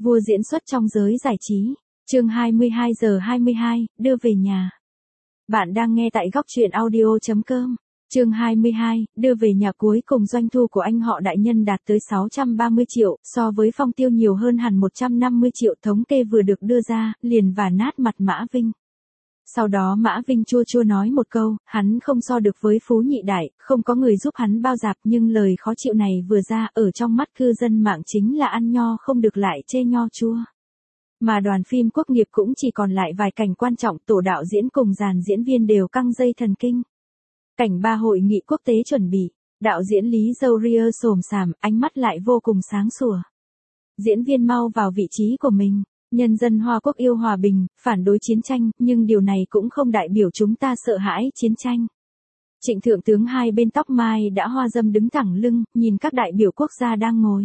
Vua diễn xuất trong giới giải trí. Chương 22:22, đưa về nhà. Bạn đang nghe tại góc truyện audio.com. Chương 22, đưa về nhà. Cuối cùng doanh thu của anh họ đại nhân đạt tới 630 triệu, so với Phong Tiêu nhiều hơn hẳn 150 triệu. Thống kê vừa được đưa ra, liền vả nát mặt Mã Vinh. Sau đó Mã Vinh chua chua nói một câu, hắn không so được với Phú Nhị Đại, không có người giúp hắn bao dạp, nhưng lời khó chịu này vừa ra, ở trong mắt cư dân mạng chính là ăn nho không được lại chê nho chua. Mà đoàn phim Quốc nghiệp cũng chỉ còn lại vài cảnh quan trọng, tổ đạo diễn cùng dàn diễn viên đều căng dây thần kinh. Cảnh 3 hội nghị quốc tế chuẩn bị, đạo diễn Lý Dâu Ria xồm xàm, ánh mắt lại vô cùng sáng sủa. Diễn viên mau vào vị trí của mình. Nhân dân Hoa Quốc yêu hòa bình, phản đối chiến tranh, nhưng điều này cũng không đại biểu chúng ta sợ hãi chiến tranh. Trịnh thượng tướng hai bên tóc mai đã hoa râm đứng thẳng lưng, nhìn các đại biểu quốc gia đang ngồi.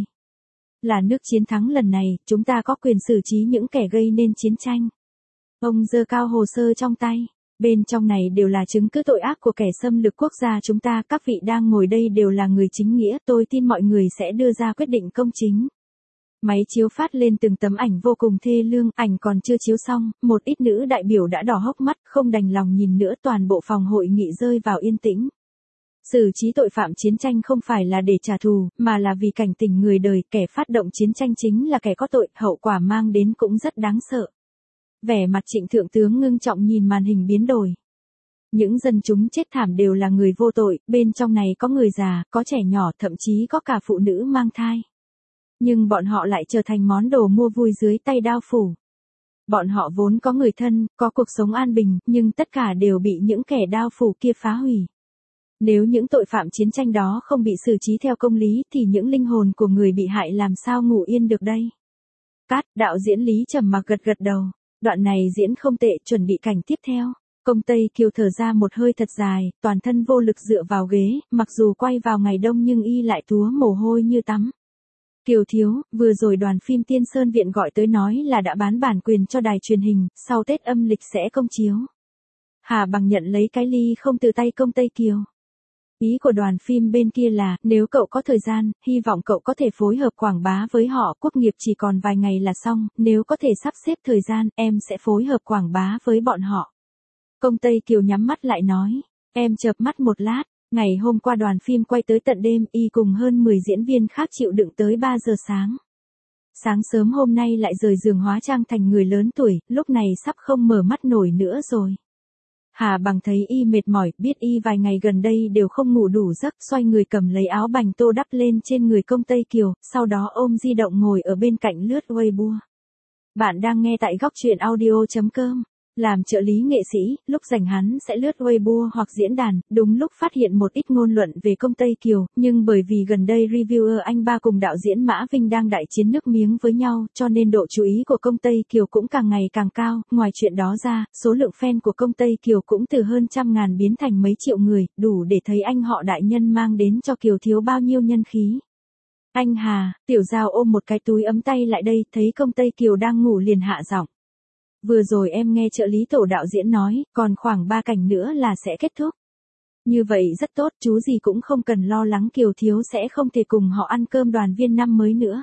Là nước chiến thắng lần này, chúng ta có quyền xử trí những kẻ gây nên chiến tranh. Ông giơ cao hồ sơ trong tay. Bên trong này đều là chứng cứ tội ác của kẻ xâm lược quốc gia chúng ta. Các vị đang ngồi đây đều là người chính nghĩa. Tôi tin mọi người sẽ đưa ra quyết định công chính. Máy chiếu phát lên từng tấm ảnh vô cùng thê lương, ảnh còn chưa chiếu xong, một ít nữ đại biểu đã đỏ hốc mắt, không đành lòng nhìn nữa. Toàn bộ phòng hội nghị rơi vào yên tĩnh. Xử trí tội phạm chiến tranh không phải là để trả thù, mà là vì cảnh tỉnh người đời. Kẻ phát động chiến tranh chính là kẻ có tội, hậu quả mang đến cũng rất đáng sợ. Vẻ mặt Trịnh thượng tướng ngưng trọng nhìn màn hình biến đổi. Những dân chúng chết thảm đều là người vô tội, bên trong này có người già, có trẻ nhỏ, thậm chí có cả phụ nữ mang thai. Nhưng bọn họ lại trở thành món đồ mua vui dưới tay đao phủ. Bọn họ vốn có người thân, có cuộc sống an bình, nhưng tất cả đều bị những kẻ đao phủ kia phá hủy. Nếu những tội phạm chiến tranh đó không bị xử trí theo công lý thì những linh hồn của người bị hại làm sao ngủ yên được đây? Cát, đạo diễn Lý trầm mặc gật gật đầu. Đoạn này diễn không tệ, chuẩn bị cảnh tiếp theo. Công Tây Kiều thở ra một hơi thật dài, toàn thân vô lực dựa vào ghế, mặc dù quay vào ngày đông nhưng y lại túa mồ hôi như tắm. Kiều thiếu, vừa rồi đoàn phim Tiên Sơn Viện gọi tới nói là đã bán bản quyền cho đài truyền hình, sau Tết âm lịch sẽ công chiếu. Hà Bằng nhận lấy cái ly không từ tay Công Tây Kiều. Ý của đoàn phim bên kia là, nếu cậu có thời gian, hy vọng cậu có thể phối hợp quảng bá với họ. Quốc nghiệp chỉ còn vài ngày là xong, nếu có thể sắp xếp thời gian, em sẽ phối hợp quảng bá với bọn họ. Công Tây Kiều nhắm mắt lại nói, em chợp mắt một lát. Ngày hôm qua đoàn phim quay tới tận đêm, y cùng hơn 10 diễn viên khác chịu đựng tới 3 giờ sáng. Sáng sớm hôm nay lại rời giường hóa trang thành người lớn tuổi, lúc này sắp không mở mắt nổi nữa rồi. Hà Bằng thấy y mệt mỏi, biết y vài ngày gần đây đều không ngủ đủ giấc, xoay người cầm lấy áo bành tô đắp lên trên người Công Tây Kiều, sau đó ôm di động ngồi ở bên cạnh lướt Weibo. Bạn đang nghe tại góc truyện audio.com. Làm trợ lý nghệ sĩ, lúc rảnh hắn sẽ lướt Weibo hoặc diễn đàn, đúng lúc phát hiện một ít ngôn luận về Công Tây Kiều, nhưng bởi vì gần đây reviewer anh ba cùng đạo diễn Mã Vinh đang đại chiến nước miếng với nhau, cho nên độ chú ý của Công Tây Kiều cũng càng ngày càng cao. Ngoài chuyện đó ra, số lượng fan của Công Tây Kiều cũng từ hơn trăm ngàn biến thành mấy triệu người, đủ để thấy anh họ đại nhân mang đến cho Kiều thiếu bao nhiêu nhân khí. Anh Hà, Tiểu Giao ôm một cái túi ấm tay lại đây, thấy Công Tây Kiều đang ngủ liền hạ giọng. Vừa rồi em nghe trợ lý tổ đạo diễn nói, còn khoảng 3 cảnh nữa là sẽ kết thúc. Như vậy rất tốt, chú gì cũng không cần lo lắng Kiều thiếu sẽ không thể cùng họ ăn cơm đoàn viên năm mới nữa.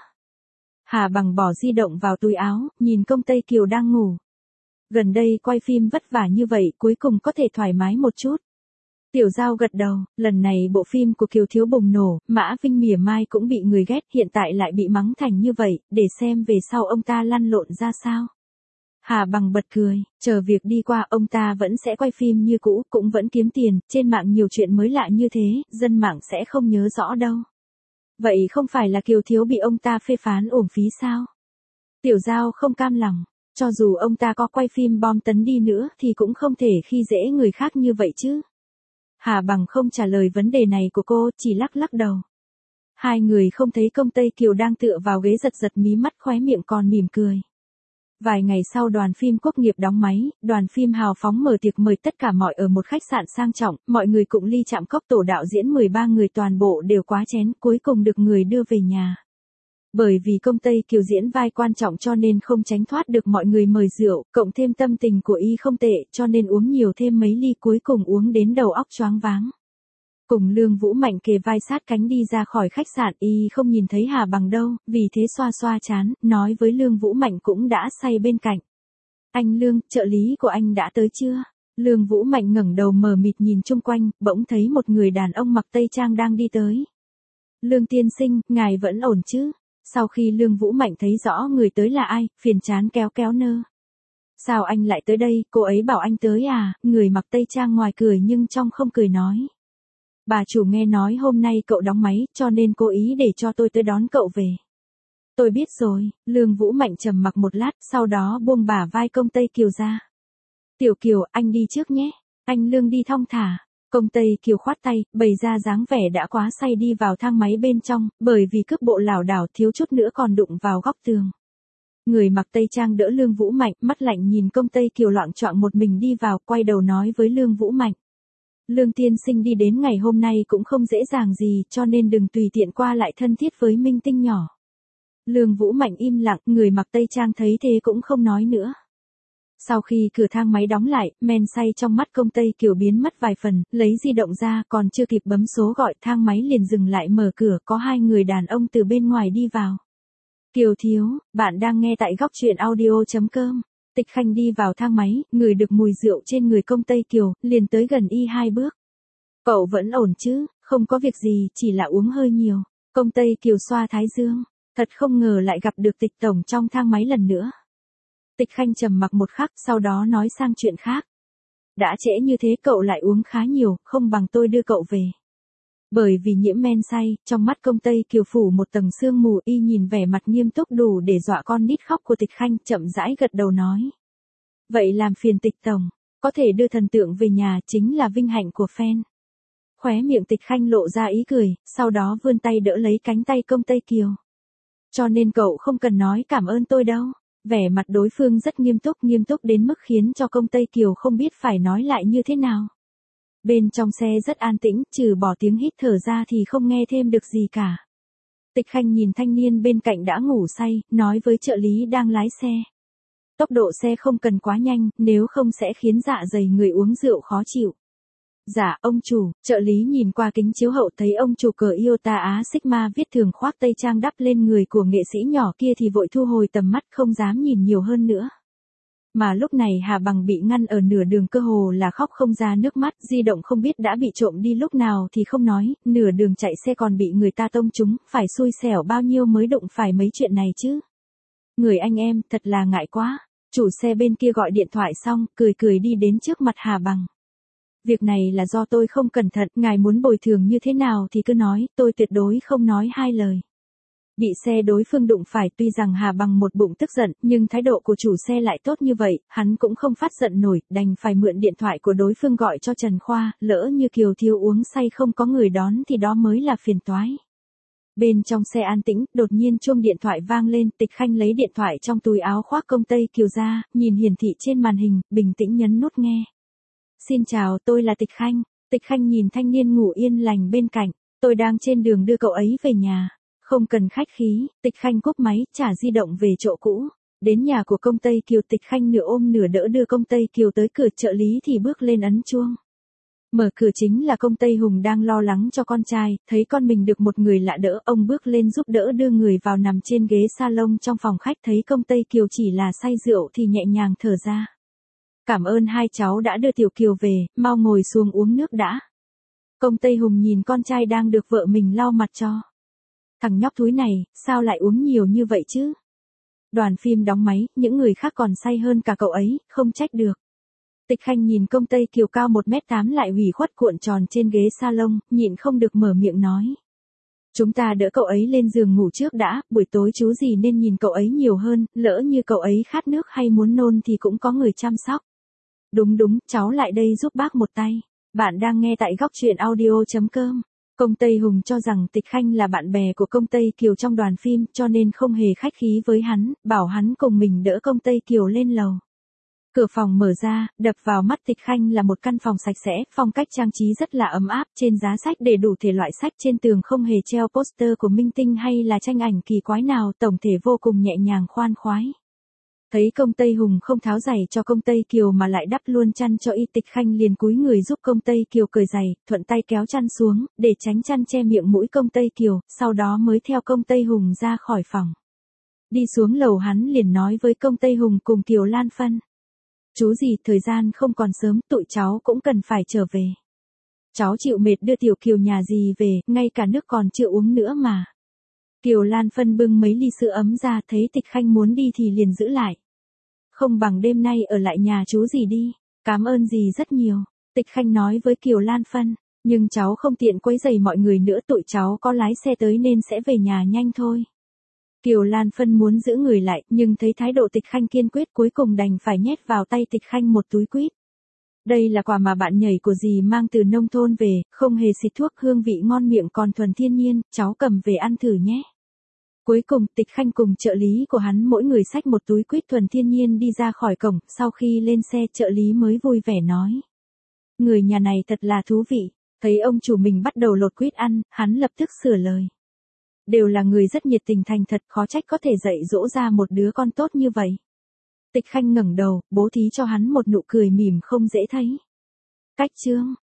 Hà Bằng bỏ di động vào túi áo, nhìn Công Tây Kiều đang ngủ. Gần đây quay phim vất vả như vậy, cuối cùng có thể thoải mái một chút. Tiểu Giao gật đầu, lần này bộ phim của Kiều thiếu bùng nổ, Mã Vinh mỉa mai cũng bị người ghét, hiện tại lại bị mắng thành như vậy, để xem về sau ông ta lăn lộn ra sao. Hà Bằng bật cười, chờ việc đi qua ông ta vẫn sẽ quay phim như cũ, cũng vẫn kiếm tiền, trên mạng nhiều chuyện mới lạ như thế, dân mạng sẽ không nhớ rõ đâu. Vậy không phải là Kiều thiếu bị ông ta phê phán uổng phí sao? Tiểu Giao không cam lòng, cho dù ông ta có quay phim bom tấn đi nữa thì cũng không thể khi dễ người khác như vậy chứ. Hà Bằng không trả lời vấn đề này của cô, chỉ lắc lắc đầu. Hai người không thấy Công Tây Kiều đang tựa vào ghế giật giật mí mắt, khóe miệng còn mỉm cười. Vài ngày sau đoàn phim Quốc nghiệp đóng máy, đoàn phim hào phóng mở tiệc mời tất cả mọi ở một khách sạn sang trọng, mọi người cũng ly chạm cốc, tổ đạo diễn 13 người toàn bộ đều quá chén, cuối cùng được người đưa về nhà. Bởi vì Công Tây Kiều diễn vai quan trọng cho nên không tránh thoát được mọi người mời rượu, cộng thêm tâm tình của y không tệ cho nên uống nhiều thêm mấy ly, cuối cùng uống đến đầu óc choáng váng. Cùng Lương Vũ Mạnh kề vai sát cánh đi ra khỏi khách sạn, y không nhìn thấy Hà Bằng đâu, vì thế xoa xoa trán, nói với Lương Vũ Mạnh cũng đã say bên cạnh. Anh Lương, trợ lý của anh đã tới chưa? Lương Vũ Mạnh ngẩng đầu mờ mịt nhìn chung quanh, bỗng thấy một người đàn ông mặc tây trang đang đi tới. Lương tiên sinh, ngài vẫn ổn chứ? Sau khi Lương Vũ Mạnh thấy rõ người tới là ai, phiền chán kéo kéo nơ. Sao anh lại tới đây, cô ấy bảo anh tới à? Người mặc tây trang ngoài cười nhưng trong không cười nói. Bà chủ nghe nói hôm nay cậu đóng máy, cho nên cố ý để cho tôi tới đón cậu về. Tôi biết rồi, Lương Vũ Mạnh trầm mặc một lát, sau đó buông bả vai công Tây Kiều ra. Tiểu Kiều, anh đi trước nhé. Anh Lương đi thong thả. Công Tây Kiều khoát tay, bày ra dáng vẻ đã quá say đi vào thang máy bên trong, bởi vì cước bộ lảo đảo thiếu chút nữa còn đụng vào góc tường. Người mặc tây trang đỡ Lương Vũ Mạnh, mắt lạnh nhìn công Tây Kiều loạng choạng một mình đi vào, quay đầu nói với Lương Vũ Mạnh. Lương tiên sinh đi đến ngày hôm nay cũng không dễ dàng gì, cho nên đừng tùy tiện qua lại thân thiết với minh tinh nhỏ. Lương Vũ Mạnh im lặng, người mặc tây trang thấy thế cũng không nói nữa. Sau khi cửa thang máy đóng lại, men say trong mắt công Tây Kiều biến mất vài phần, lấy di động ra, còn chưa kịp bấm số gọi, thang máy liền dừng lại, mở cửa, có hai người đàn ông từ bên ngoài đi vào. Kiều thiếu, bạn đang nghe tại góc truyện audio.com. Tịch Khanh đi vào thang máy, ngửi được mùi rượu trên người công Tây Kiều, liền tới gần y 2 bước. Cậu vẫn ổn chứ, không có việc gì, chỉ là uống hơi nhiều. Công Tây Kiều xoa thái dương, thật không ngờ lại gặp được Tịch tổng trong thang máy lần nữa. Tịch Khanh trầm mặc một khắc, sau đó nói sang chuyện khác. Đã trễ như thế cậu lại uống khá nhiều, không bằng tôi đưa cậu về. Bởi vì nhiễm men say, trong mắt công Tây Kiều phủ một tầng sương mù, y nhìn vẻ mặt nghiêm túc đủ để dọa con nít khóc của Tịch Khanh, chậm rãi gật đầu nói. Vậy làm phiền Tịch tổng, có thể đưa thần tượng về nhà chính là vinh hạnh của fan. Khóe miệng Tịch Khanh lộ ra ý cười, sau đó vươn tay đỡ lấy cánh tay công Tây Kiều. Cho nên cậu không cần nói cảm ơn tôi đâu. Vẻ mặt đối phương rất nghiêm túc đến mức khiến cho công Tây Kiều không biết phải nói lại như thế nào. Bên trong xe rất an tĩnh, trừ bỏ tiếng hít thở ra thì không nghe thêm được gì cả. Tịch Khanh nhìn thanh niên bên cạnh đã ngủ say, nói với trợ lý đang lái xe. Tốc độ xe không cần quá nhanh, nếu không sẽ khiến dạ dày người uống rượu khó chịu. Dạ, ông chủ, trợ lý nhìn qua kính chiếu hậu thấy ông chủ cờ Iota Á Sigma viết thường khoác tây trang đắp lên người của nghệ sĩ nhỏ kia thì vội thu hồi tầm mắt không dám nhìn nhiều hơn nữa. Mà lúc này Hà Bằng bị ngăn ở nửa đường, cơ hồ là khóc không ra nước mắt, di động không biết đã bị trộm đi lúc nào thì không nói, nửa đường chạy xe còn bị người ta tông trúng, phải xui xẻo bao nhiêu mới đụng phải mấy chuyện này chứ. Người anh em, thật là ngại quá. Chủ xe bên kia gọi điện thoại xong, cười đi đến trước mặt Hà Bằng. Việc này là do tôi không cẩn thận, ngài muốn bồi thường như thế nào thì cứ nói, tôi tuyệt đối không nói hai lời. Bị xe đối phương đụng phải, tuy rằng Hà Bằng một bụng tức giận, nhưng thái độ của chủ xe lại tốt như vậy, hắn cũng không phát giận nổi, đành phải mượn điện thoại của đối phương gọi cho Trần Khoa, lỡ như Kiều thiếu uống say không có người đón thì đó mới là phiền toái. Bên trong xe an tĩnh, đột nhiên chuông điện thoại vang lên, Tịch Khanh lấy điện thoại trong túi áo khoác công Tây Kiều ra, nhìn hiển thị trên màn hình, bình tĩnh nhấn nút nghe. Xin chào, tôi là Tịch Khanh. Tịch Khanh nhìn thanh niên ngủ yên lành bên cạnh, tôi đang trên đường đưa cậu ấy về nhà. Không cần khách khí, Tịch Khanh cúp máy, trả di động về chỗ cũ. Đến nhà của công Tây Kiều, Tịch Khanh nửa ôm nửa đỡ đưa công Tây Kiều tới cửa, trợ lý thì bước lên ấn chuông. Mở cửa chính là công Tây Hùng đang lo lắng cho con trai, thấy con mình được một người lạ đỡ, ông bước lên giúp đỡ đưa người vào nằm trên ghế salon trong phòng khách, thấy công Tây Kiều chỉ là say rượu thì nhẹ nhàng thở ra. Cảm ơn hai cháu đã đưa Tiểu Kiều về, mau ngồi xuống uống nước đã. Công Tây Hùng nhìn con trai đang được vợ mình lau mặt cho. Thằng nhóc thúi này, sao lại uống nhiều như vậy chứ? Đoàn phim đóng máy, những người khác còn say hơn cả cậu ấy, không trách được. Tịch Khanh nhìn công Tây Kiều cao 1m8 lại ủy khuất cuộn tròn trên ghế salon, nhịn không được mở miệng nói. Chúng ta đỡ cậu ấy lên giường ngủ trước đã, buổi tối chú gì nên nhìn cậu ấy nhiều hơn, lỡ như cậu ấy khát nước hay muốn nôn thì cũng có người chăm sóc. Đúng, cháu lại đây giúp bác một tay. Bạn đang nghe tại góc truyện audio.com. Công Tây Hùng cho rằng Tịch Khanh là bạn bè của công Tây Kiều trong đoàn phim, cho nên không hề khách khí với hắn, bảo hắn cùng mình đỡ công Tây Kiều lên lầu. Cửa phòng mở ra, đập vào mắt Tịch Khanh là một căn phòng sạch sẽ, phong cách trang trí rất là ấm áp, trên giá sách để đủ thể loại sách, trên tường không hề treo poster của minh tinh hay là tranh ảnh kỳ quái nào, tổng thể vô cùng nhẹ nhàng khoan khoái. Thấy công Tây Hùng không tháo giày cho công Tây Kiều mà lại đắp luôn chăn cho y, Tịch Khanh liền cúi người giúp công Tây Kiều cởi giày, thuận tay kéo chăn xuống, để tránh chăn che miệng mũi công Tây Kiều, sau đó mới theo công Tây Hùng ra khỏi phòng. Đi xuống lầu hắn liền nói với công Tây Hùng cùng Kiều Lan Phân. Chú gì, thời gian không còn sớm, tụi cháu cũng cần phải trở về. Cháu chịu mệt đưa Tiểu Kiều nhà dì về, ngay cả nước còn chưa uống nữa mà. Kiều Lan Phân bưng mấy ly sữa ấm ra, thấy Tịch Khanh muốn đi thì liền giữ lại. Không bằng đêm nay ở lại nhà chú dì đi, cảm ơn dì rất nhiều. Tịch Khanh nói với Kiều Lan Phân, nhưng cháu không tiện quấy rầy mọi người nữa, tụi cháu có lái xe tới nên sẽ về nhà nhanh thôi. Kiều Lan Phân muốn giữ người lại, nhưng thấy thái độ Tịch Khanh kiên quyết, cuối cùng đành phải nhét vào tay Tịch Khanh một túi quýt. Đây là quà mà bạn nhảy của dì mang từ nông thôn về, không hề xịt thuốc, hương vị ngon miệng còn thuần thiên nhiên, cháu cầm về ăn thử nhé. Cuối cùng Tịch Khanh cùng trợ lý của hắn mỗi người xách một túi quýt thuần thiên nhiên đi ra khỏi cổng, sau khi lên xe trợ lý mới vui vẻ nói. Người nhà này thật là thú vị, thấy ông chủ mình bắt đầu lột quýt ăn, hắn lập tức sửa lời. Đều là người rất nhiệt tình thành thật, khó trách có thể dạy dỗ ra một đứa con tốt như vậy. Tịch Khanh ngẩng đầu, bố thí cho hắn một nụ cười mỉm không dễ thấy. Cách chương